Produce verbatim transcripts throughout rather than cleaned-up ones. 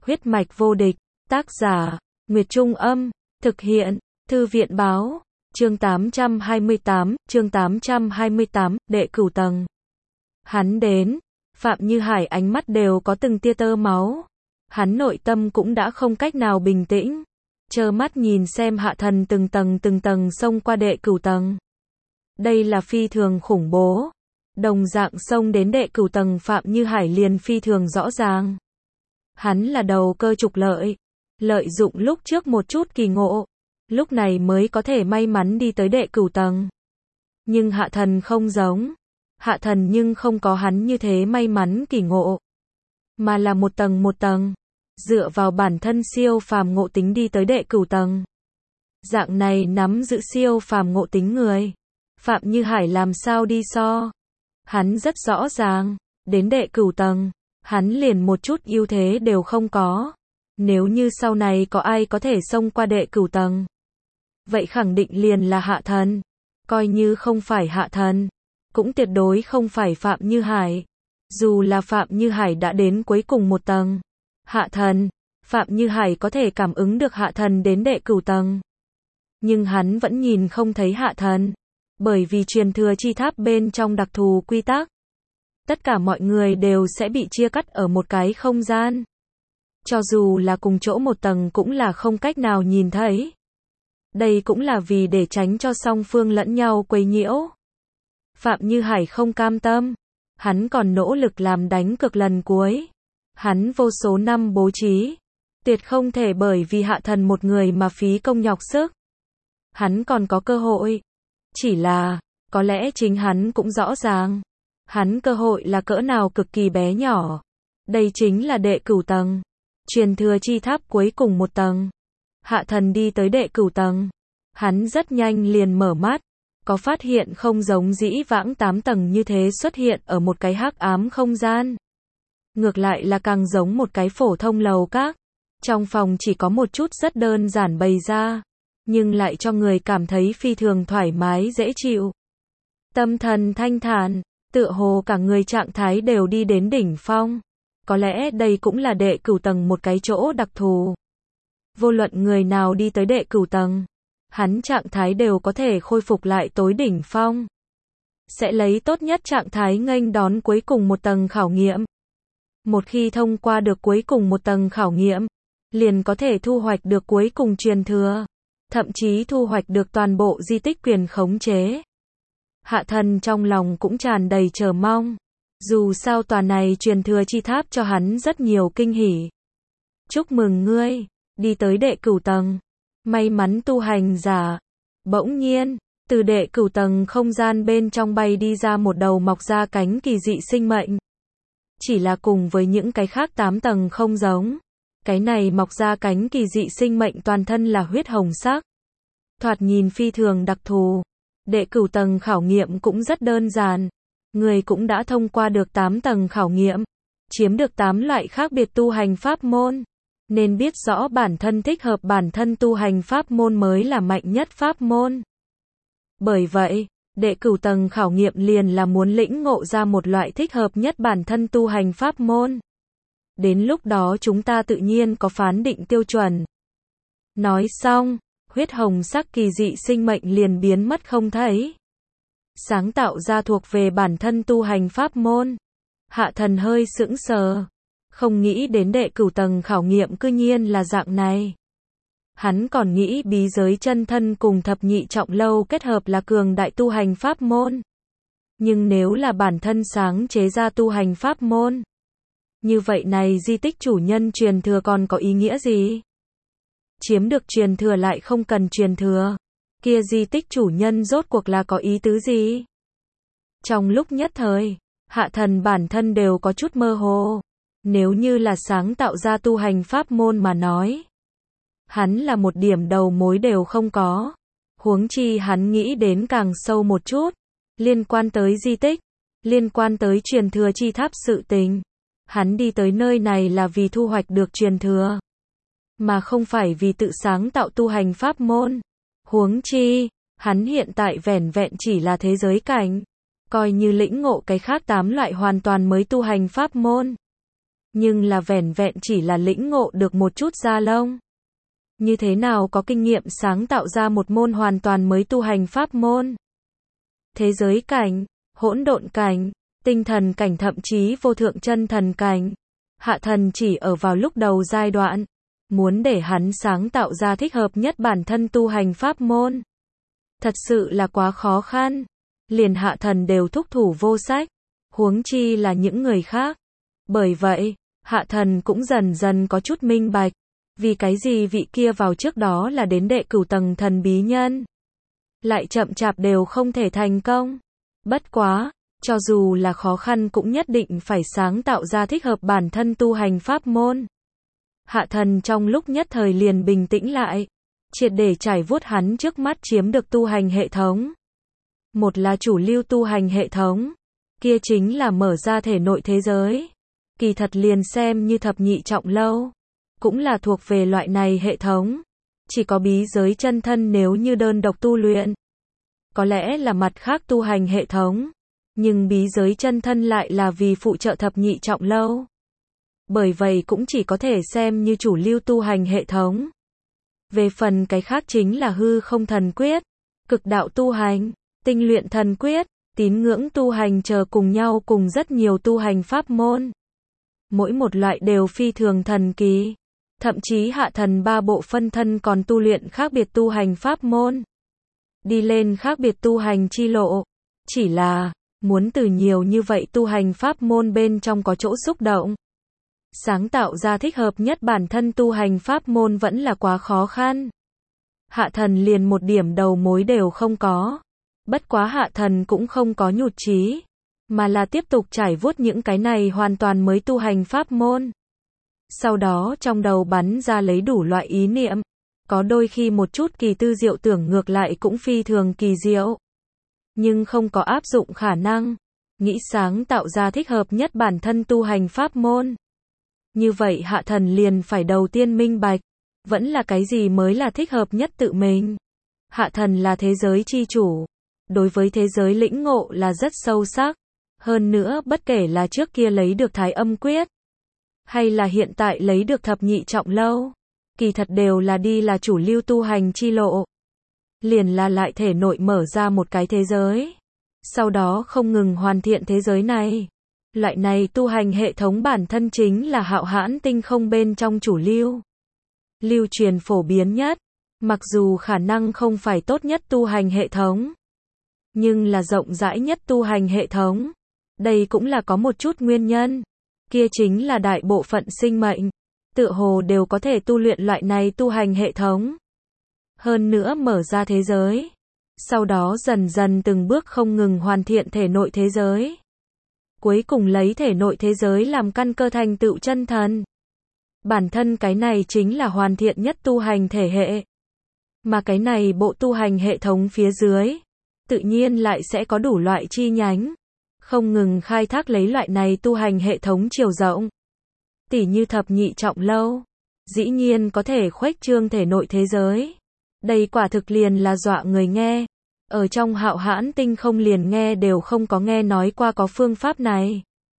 Huyết mạch vô địch, tác giả, Nguyệt Trung Âm, thực hiện, Thư viện Báo, chương tám trăm hai mươi tám, chương tám trăm hai mươi tám, đệ cửu tầng. Hắn đến, Phạm Như Hải ánh mắt đều có từng tia tơ máu. Hắn nội tâm cũng đã không cách nào bình tĩnh, trơ mắt nhìn xem hạ thần từng tầng từng tầng xông qua đệ cửu tầng. Đây là phi thường khủng bố. Đồng dạng xông đến đệ cửu tầng Phạm Như Hải liền phi thường rõ ràng. Hắn là đầu cơ trục lợi, lợi dụng lúc trước một chút kỳ ngộ, lúc này mới có thể may mắn đi tới đệ cửu tầng. Nhưng hạ thần không giống. Hạ thần nhưng không có hắn như thế may mắn kỳ ngộ, mà là một tầng một tầng, dựa vào bản thân siêu phàm ngộ tính đi tới đệ cửu tầng. Dạng này nắm giữ siêu phàm ngộ tính người, Phạm Như Hải làm sao đi so. Hắn rất rõ ràng, đến đệ cửu tầng, hắn liền một chút ưu thế đều không có. Nếu như sau này có ai có thể xông qua đệ cửu tầng, vậy khẳng định liền là hạ thần. Coi như không phải hạ thần, cũng tuyệt đối không phải Phạm Như Hải. Dù là Phạm Như Hải đã đến cuối cùng một tầng, hạ thần, Phạm Như Hải có thể cảm ứng được hạ thần đến đệ cửu tầng. Nhưng hắn vẫn nhìn không thấy hạ thần, bởi vì truyền thừa chi tháp bên trong đặc thù quy tắc, tất cả mọi người đều sẽ bị chia cắt ở một cái không gian. Cho dù là cùng chỗ một tầng cũng là không cách nào nhìn thấy. Đây cũng là vì để tránh cho song phương lẫn nhau quấy nhiễu. Phạm Như Hải không cam tâm, hắn còn nỗ lực làm đánh cược lần cuối. Hắn vô số năm bố trí, tuyệt không thể bởi vì hạ thần một người mà phí công nhọc sức. Hắn còn có cơ hội, chỉ là, có lẽ chính hắn cũng rõ ràng, hắn cơ hội là cỡ nào cực kỳ bé nhỏ. Đây chính là đệ cửu tầng, truyền thừa chi tháp cuối cùng một tầng. Hạ thần đi tới đệ cửu tầng, hắn rất nhanh liền mở mắt, có phát hiện không giống dĩ vãng tám tầng như thế xuất hiện ở một cái hắc ám không gian. Ngược lại là càng giống một cái phổ thông lầu các. Trong phòng chỉ có một chút rất đơn giản bày ra, nhưng lại cho người cảm thấy phi thường thoải mái dễ chịu. Tâm thần thanh thản, tựa hồ cả người trạng thái đều đi đến đỉnh phong. Có lẽ đây cũng là đệ cửu tầng một cái chỗ đặc thù. Vô luận người nào đi tới đệ cửu tầng, hắn trạng thái đều có thể khôi phục lại tối đỉnh phong. Sẽ lấy tốt nhất trạng thái nghênh đón cuối cùng một tầng khảo nghiệm. Một khi thông qua được cuối cùng một tầng khảo nghiệm, liền có thể thu hoạch được cuối cùng truyền thừa, thậm chí thu hoạch được toàn bộ di tích quyền khống chế. Hạ thần trong lòng cũng tràn đầy chờ mong. Dù sao tòa này truyền thừa chi tháp cho hắn rất nhiều kinh hỉ. Chúc mừng ngươi, đi tới đệ cửu tầng. May mắn tu hành giả. Bỗng nhiên, từ đệ cửu tầng không gian bên trong bay đi ra một đầu mọc ra cánh kỳ dị sinh mệnh. Chỉ là cùng với những cái khác tám tầng không giống. Cái này mọc ra cánh kỳ dị sinh mệnh toàn thân là huyết hồng sắc. Thoạt nhìn phi thường đặc thù. Đệ cửu tầng khảo nghiệm cũng rất đơn giản. Người cũng đã thông qua được tám tầng khảo nghiệm, chiếm được tám loại khác biệt tu hành pháp môn, nên biết rõ bản thân thích hợp bản thân tu hành pháp môn mới là mạnh nhất pháp môn. Bởi vậy, đệ cửu tầng khảo nghiệm liền là muốn lĩnh ngộ ra một loại thích hợp nhất bản thân tu hành pháp môn. Đến lúc đó chúng ta tự nhiên có phán định tiêu chuẩn. Nói xong, huyết hồng sắc kỳ dị sinh mệnh liền biến mất không thấy. Sáng tạo ra thuộc về bản thân tu hành pháp môn. Hạ thần hơi sững sờ, không nghĩ đến đệ cửu tầng khảo nghiệm cư nhiên là dạng này. Hắn còn nghĩ bí giới chân thân cùng thập nhị trọng lâu kết hợp là cường đại tu hành pháp môn. Nhưng nếu là bản thân sáng chế ra tu hành pháp môn, như vậy này di tích chủ nhân truyền thừa còn có ý nghĩa gì? Chiếm được truyền thừa lại không cần truyền thừa, kia di tích chủ nhân rốt cuộc là có ý tứ gì? Trong lúc nhất thời, hạ thần bản thân đều có chút mơ hồ. Nếu như là sáng tạo ra tu hành pháp môn mà nói, hắn là một điểm đầu mối đều không có. Huống chi hắn nghĩ đến càng sâu một chút, liên quan tới di tích, liên quan tới truyền thừa chi tháp sự tình. Hắn đi tới nơi này là vì thu hoạch được truyền thừa, mà không phải vì tự sáng tạo tu hành pháp môn. Huống chi, hắn hiện tại vẻn vẹn chỉ là thế giới cảnh, coi như lĩnh ngộ cái khác tám loại hoàn toàn mới tu hành pháp môn. Nhưng là vẻn vẹn chỉ là lĩnh ngộ được một chút da lông. Như thế nào có kinh nghiệm sáng tạo ra một môn hoàn toàn mới tu hành pháp môn. Thế giới cảnh, hỗn độn cảnh, tinh thần cảnh thậm chí vô thượng chân thần cảnh. Hạ thần chỉ ở vào lúc đầu giai đoạn. Muốn để hắn sáng tạo ra thích hợp nhất bản thân tu hành pháp môn. Thật sự là quá khó khăn. Liền hạ thần đều thúc thủ vô sách. Huống chi là những người khác. Bởi vậy, hạ thần cũng dần dần có chút minh bạch. Vì cái gì vị kia vào trước đó là đến đệ cửu tầng thần bí nhân. Lại chậm chạp đều không thể thành công. Bất quá, cho dù là khó khăn cũng nhất định phải sáng tạo ra thích hợp bản thân tu hành pháp môn. Hạ thần trong lúc nhất thời liền bình tĩnh lại. Triệt để trải vuốt hắn trước mắt chiếm được tu hành hệ thống. Một là chủ lưu tu hành hệ thống. Kia chính là mở ra thể nội thế giới. Kỳ thật liền xem như thập nhị trọng lâu. Cũng là thuộc về loại này hệ thống. Chỉ có bí giới chân thân nếu như đơn độc tu luyện. Có lẽ là mặt khác tu hành hệ thống. Nhưng bí giới chân thân lại là vì phụ trợ thập nhị trọng lâu. Bởi vậy cũng chỉ có thể xem như chủ lưu tu hành hệ thống. Về phần cái khác chính là hư không thần quyết, cực đạo tu hành, tinh luyện thần quyết, tín ngưỡng tu hành chờ cùng nhau cùng rất nhiều tu hành pháp môn. Mỗi một loại đều phi thường thần kỳ. Thậm chí hạ thần ba bộ phân thân còn tu luyện khác biệt tu hành pháp môn. Đi lên khác biệt tu hành chi lộ. Chỉ là, muốn từ nhiều như vậy tu hành pháp môn bên trong có chỗ xúc động. Sáng tạo ra thích hợp nhất bản thân tu hành pháp môn vẫn là quá khó khăn. Hạ thần liền một điểm đầu mối đều không có. Bất quá hạ thần cũng không có nhụt chí, mà là tiếp tục trải vuốt những cái này hoàn toàn mới tu hành pháp môn. Sau đó trong đầu bắn ra lấy đủ loại ý niệm. Có đôi khi một chút kỳ tư diệu tưởng ngược lại cũng phi thường kỳ diệu. Nhưng không có áp dụng khả năng. Nghĩ sáng tạo ra thích hợp nhất bản thân tu hành pháp môn. Như vậy hạ thần liền phải đầu tiên minh bạch. Vẫn là cái gì mới là thích hợp nhất tự mình. Hạ thần là thế giới chi chủ. Đối với thế giới lĩnh ngộ là rất sâu sắc. Hơn nữa bất kể là trước kia lấy được thái âm quyết. Hay là hiện tại lấy được thập nhị trọng lâu. Kỳ thật đều là đi là chủ lưu tu hành chi lộ. Liền là lại thể nội mở ra một cái thế giới. Sau đó không ngừng hoàn thiện thế giới này. Loại này tu hành hệ thống bản thân chính là hạo hãn tinh không bên trong chủ lưu. Lưu truyền phổ biến nhất. Mặc dù khả năng không phải tốt nhất tu hành hệ thống. Nhưng là rộng rãi nhất tu hành hệ thống. Đây cũng là có một chút nguyên nhân. Kia chính là đại bộ phận sinh mệnh. Tựa hồ đều có thể tu luyện loại này tu hành hệ thống. Hơn nữa mở ra thế giới. Sau đó dần dần từng bước không ngừng hoàn thiện thể nội thế giới. Cuối cùng lấy thể nội thế giới làm căn cơ thành tựu chân thần. Bản thân cái này chính là hoàn thiện nhất tu hành thể hệ. Mà cái này bộ tu hành hệ thống phía dưới. Tự nhiên lại sẽ có đủ loại chi nhánh. Không ngừng khai thác lấy loại này tu hành hệ thống chiều rộng. Tỉ như thập nhị trọng lâu. Dĩ nhiên có thể khuếch trương thể nội thế giới. Đây quả thực liền là dọa người nghe. Ở trong hạo hãn tinh không liền nghe đều không có nghe nói qua có phương pháp này.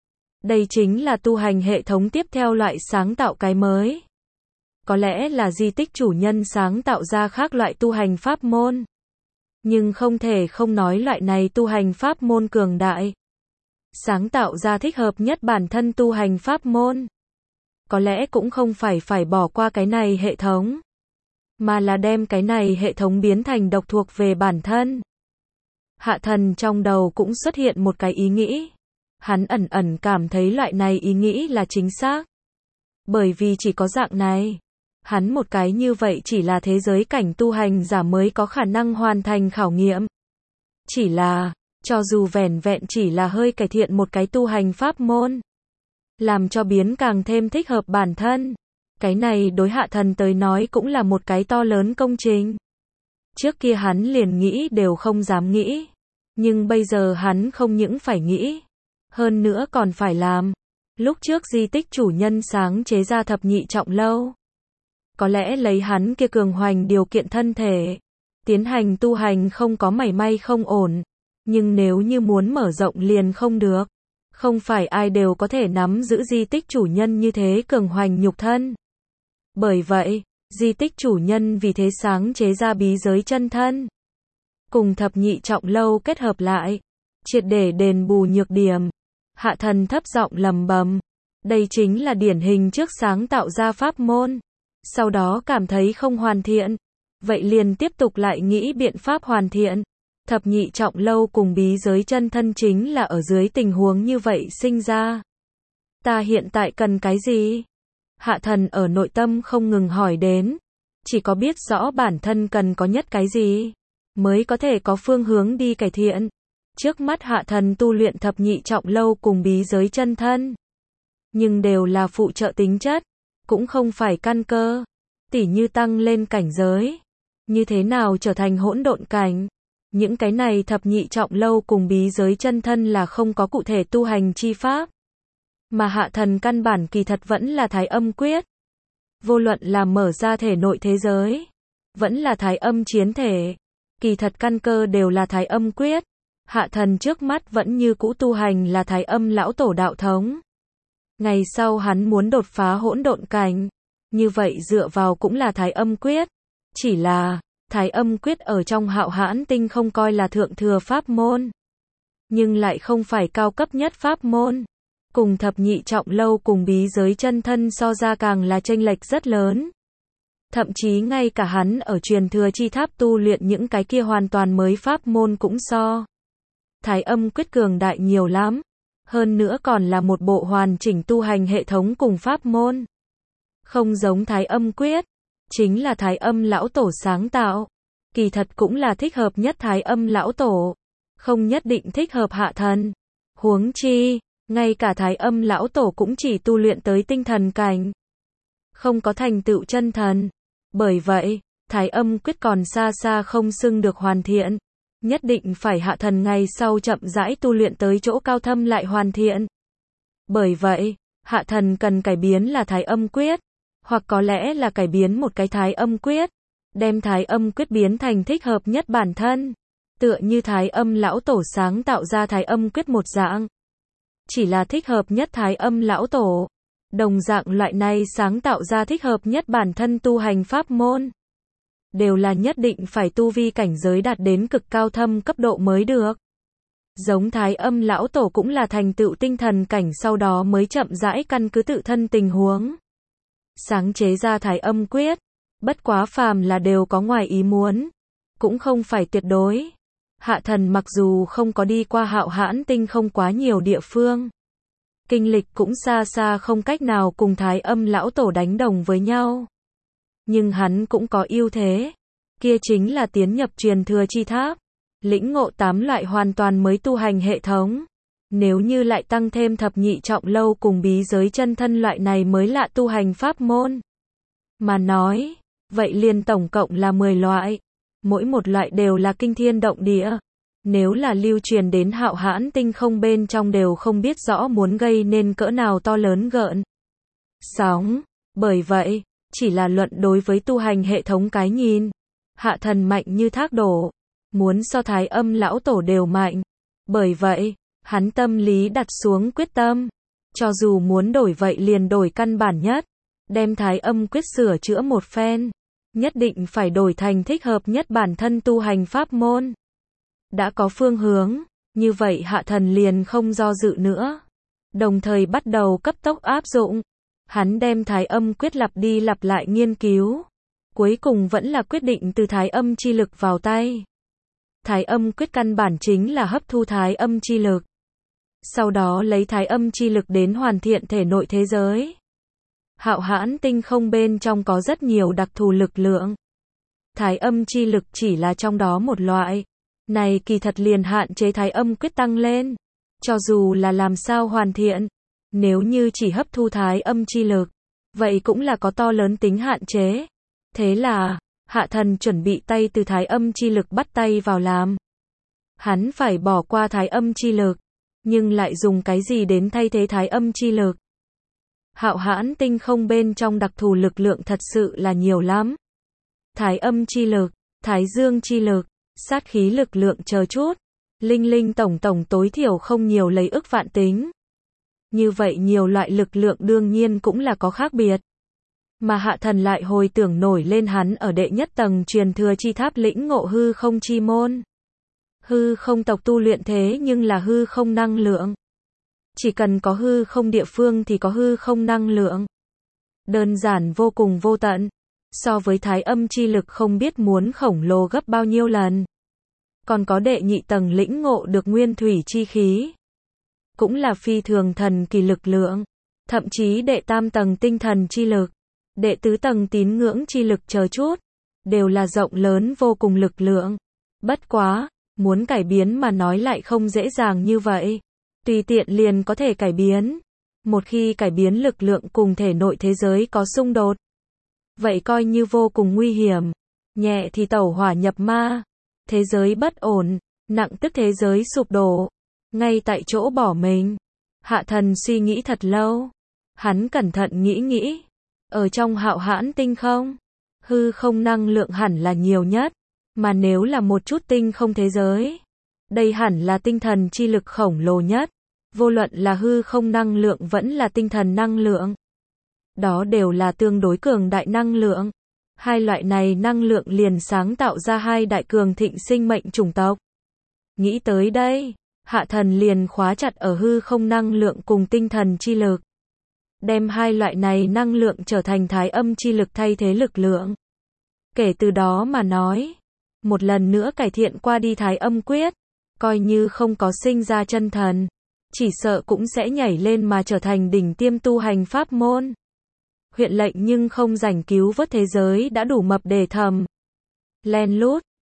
Đây chính là tu hành hệ thống tiếp theo loại sáng tạo cái mới. Có lẽ là di tích chủ nhân sáng tạo ra khác loại tu hành pháp môn. Nhưng không thể không nói loại này tu hành pháp môn cường đại. Sáng tạo ra thích hợp nhất bản thân tu hành pháp môn. Có lẽ cũng không phải phải bỏ qua cái này hệ thống. Mà là đem cái này hệ thống biến thành độc thuộc về bản thân. Hạ thần trong đầu cũng xuất hiện một cái ý nghĩ. Hắn ẩn ẩn cảm thấy loại này ý nghĩ là chính xác. Bởi vì chỉ có dạng này. Hắn một cái như vậy chỉ là thế giới cảnh tu hành giả mới có khả năng hoàn thành khảo nghiệm. Chỉ là, cho dù vẻn vẹn chỉ là hơi cải thiện một cái tu hành pháp môn. Làm cho biến càng thêm thích hợp bản thân. Cái này đối hạ thần tới nói cũng là một cái to lớn công trình. Trước kia hắn liền nghĩ đều không dám nghĩ. Nhưng bây giờ hắn không những phải nghĩ. Hơn nữa còn phải làm. Lúc trước di tích chủ nhân sáng chế ra thập nhị trọng lâu. Có lẽ lấy hắn kia cường hoành điều kiện thân thể. Tiến hành tu hành không có mảy may không ổn. Nhưng nếu như muốn mở rộng liền không được. Không phải ai đều có thể nắm giữ di tích chủ nhân như thế cường hoành nhục thân. Bởi vậy, di tích chủ nhân vì thế sáng chế ra bí giới chân thân. Cùng thập nhị trọng lâu kết hợp lại. Triệt để đền bù nhược điểm. Hạ thần thấp giọng lầm bầm. Đây chính là điển hình trước sáng tạo ra pháp môn. Sau đó cảm thấy không hoàn thiện. Vậy liền tiếp tục lại nghĩ biện pháp hoàn thiện. Thập nhị trọng lâu cùng bí giới chân thân chính là ở dưới tình huống như vậy sinh ra. Ta hiện tại cần cái gì? Hạ thần ở nội tâm không ngừng hỏi đến. Chỉ có biết rõ bản thân cần có nhất cái gì, mới có thể có phương hướng đi cải thiện. Trước mắt hạ thần tu luyện thập nhị trọng lâu cùng bí giới chân thân. Nhưng đều là phụ trợ tính chất. Cũng không phải căn cơ. Tỉ như tăng lên cảnh giới. Như thế nào trở thành hỗn độn cảnh. Những cái này thập nhị trọng lâu cùng bí giới chân thân là không có cụ thể tu hành chi pháp. Mà hạ thần căn bản kỳ thật vẫn là thái âm quyết. Vô luận là mở ra thể nội thế giới. Vẫn là thái âm chiến thể. Kỳ thật căn cơ đều là thái âm quyết. Hạ thần trước mắt vẫn như cũ tu hành là thái âm lão tổ đạo thống. Ngày sau hắn muốn đột phá hỗn độn cảnh. Như vậy dựa vào cũng là thái âm quyết. Chỉ là, thái âm quyết ở trong hạo hãn tinh không coi là thượng thừa pháp môn. Nhưng lại không phải cao cấp nhất pháp môn. Cùng thập nhị trọng lâu cùng bí giới chân thân so ra càng là chênh lệch rất lớn. Thậm chí ngay cả hắn ở truyền thừa chi tháp tu luyện những cái kia hoàn toàn mới pháp môn cũng so. Thái âm quyết cường đại nhiều lắm. Hơn nữa còn là một bộ hoàn chỉnh tu hành hệ thống cùng pháp môn. Không giống thái âm quyết. Chính là thái âm lão tổ sáng tạo. Kỳ thật cũng là thích hợp nhất thái âm lão tổ. Không nhất định thích hợp hạ thần. Huống chi, ngay cả thái âm lão tổ cũng chỉ tu luyện tới tinh thần cảnh. Không có thành tựu chân thần. Bởi vậy, thái âm quyết còn xa xa không xưng được hoàn thiện. Nhất định phải hạ thần ngày sau chậm rãi tu luyện tới chỗ cao thâm lại hoàn thiện. Bởi vậy, hạ thần cần cải biến là thái âm quyết. Hoặc có lẽ là cải biến một cái thái âm quyết. Đem thái âm quyết biến thành thích hợp nhất bản thân. Tựa như thái âm lão tổ sáng tạo ra thái âm quyết một dạng. Chỉ là thích hợp nhất thái âm lão tổ. Đồng dạng loại này sáng tạo ra thích hợp nhất bản thân tu hành pháp môn. Đều là nhất định phải tu vi cảnh giới đạt đến cực cao thâm cấp độ mới được. Giống thái âm lão tổ cũng là thành tựu tinh thần cảnh sau đó mới chậm rãi căn cứ tự thân tình huống. Sáng chế ra thái âm quyết. Bất quá phàm là đều có ngoài ý muốn. Cũng không phải tuyệt đối. Hạ thần mặc dù không có đi qua hạo hãn tinh không quá nhiều địa phương. Kinh lịch cũng xa xa không cách nào cùng thái âm lão tổ đánh đồng với nhau. Nhưng hắn cũng có ưu thế. Kia chính là tiến nhập truyền thừa chi tháp. Lĩnh ngộ tám loại hoàn toàn mới tu hành hệ thống. Nếu như lại tăng thêm thập nhị trọng lâu cùng bí giới chân thân loại này mới lạ tu hành pháp môn. Mà nói, vậy liền tổng cộng là mười loại. Mỗi một loại đều là kinh thiên động địa. Nếu là lưu truyền đến hạo hãn tinh không bên trong đều không biết rõ muốn gây nên cỡ nào to lớn gợn sóng. Bởi vậy, chỉ là luận đối với tu hành hệ thống cái nhìn. Hạ thần mạnh như thác đổ. Muốn so thái âm lão tổ đều mạnh. Bởi vậy, hắn tâm lý đặt xuống quyết tâm. Cho dù muốn đổi vậy liền đổi căn bản nhất. Đem thái âm quyết sửa chữa một phen. Nhất định phải đổi thành thích hợp nhất bản thân tu hành pháp môn. Đã có phương hướng, như vậy hạ thần liền không do dự nữa. Đồng thời bắt đầu cấp tốc áp dụng. Hắn đem thái âm quyết lặp đi lặp lại nghiên cứu. Cuối cùng vẫn là quyết định từ thái âm chi lực vào tay. Thái âm quyết căn bản chính là hấp thu thái âm chi lực. Sau đó lấy thái âm chi lực đến hoàn thiện thể nội thế giới. Hạo hãn tinh không bên trong có rất nhiều đặc thù lực lượng. Thái âm chi lực chỉ là trong đó một loại. Này kỳ thật liền hạn chế thái âm quyết tăng lên. Cho dù là làm sao hoàn thiện. Nếu như chỉ hấp thu thái âm chi lực. Vậy cũng là có to lớn tính hạn chế. Thế là, hạ thần chuẩn bị tay từ thái âm chi lực bắt tay vào làm. Hắn phải bỏ qua thái âm chi lực. Nhưng lại dùng cái gì đến thay thế thái âm chi lực? Hạo hãn tinh không bên trong đặc thù lực lượng thật sự là nhiều lắm. Thái âm chi lực, thái dương chi lực, sát khí lực lượng chờ chút. Linh linh tổng tổng tối thiểu không nhiều lấy ức vạn tính. Như vậy nhiều loại lực lượng đương nhiên cũng là có khác biệt. Mà Hạ Thần lại hồi tưởng nổi lên hắn ở đệ nhất tầng truyền thừa chi tháp lĩnh ngộ hư không chi môn. Hư không tộc tu luyện thế nhưng là hư không năng lượng. Chỉ cần có hư không địa phương thì có hư không năng lượng. Đơn giản vô cùng vô tận. So với thái âm chi lực không biết muốn khổng lồ gấp bao nhiêu lần. Còn có đệ nhị tầng lĩnh ngộ được nguyên thủy chi khí. Cũng là phi thường thần kỳ lực lượng. Thậm chí đệ tam tầng tinh thần chi lực. Đệ tứ tầng tín ngưỡng chi lực chờ chút. Đều là rộng lớn vô cùng lực lượng. Bất quá, muốn cải biến mà nói lại không dễ dàng như vậy. Tùy tiện liền có thể cải biến. Một khi cải biến lực lượng cùng thể nội thế giới có xung đột. Vậy coi như vô cùng nguy hiểm. Nhẹ thì tẩu hỏa nhập ma. Thế giới bất ổn. Nặng tức thế giới sụp đổ. Ngay tại chỗ bỏ mình. Hạ Thần suy nghĩ thật lâu. Hắn cẩn thận nghĩ nghĩ. Ở trong hạo hãn tinh không. Hư không năng lượng hẳn là nhiều nhất. Mà nếu là một chút tinh không thế giới. Đây hẳn là tinh thần chi lực khổng lồ nhất. Vô luận là hư không năng lượng vẫn là tinh thần năng lượng. Đó đều là tương đối cường đại năng lượng. Hai loại này năng lượng liền sáng tạo ra hai đại cường thịnh sinh mệnh chủng tộc. Nghĩ tới đây, Hạ Thần liền khóa chặt ở hư không năng lượng cùng tinh thần chi lực. Đem hai loại này năng lượng trở thành thái âm chi lực thay thế lực lượng. Kể từ đó mà nói, một lần nữa cải thiện qua đi thái âm quyết, coi như không có sinh ra chân thần, chỉ sợ cũng sẽ nhảy lên mà trở thành đỉnh tiêm tu hành pháp môn. Huyện lệnh nhưng không rảnh cứu vớt thế giới đã đủ mập để thầm. Len lút,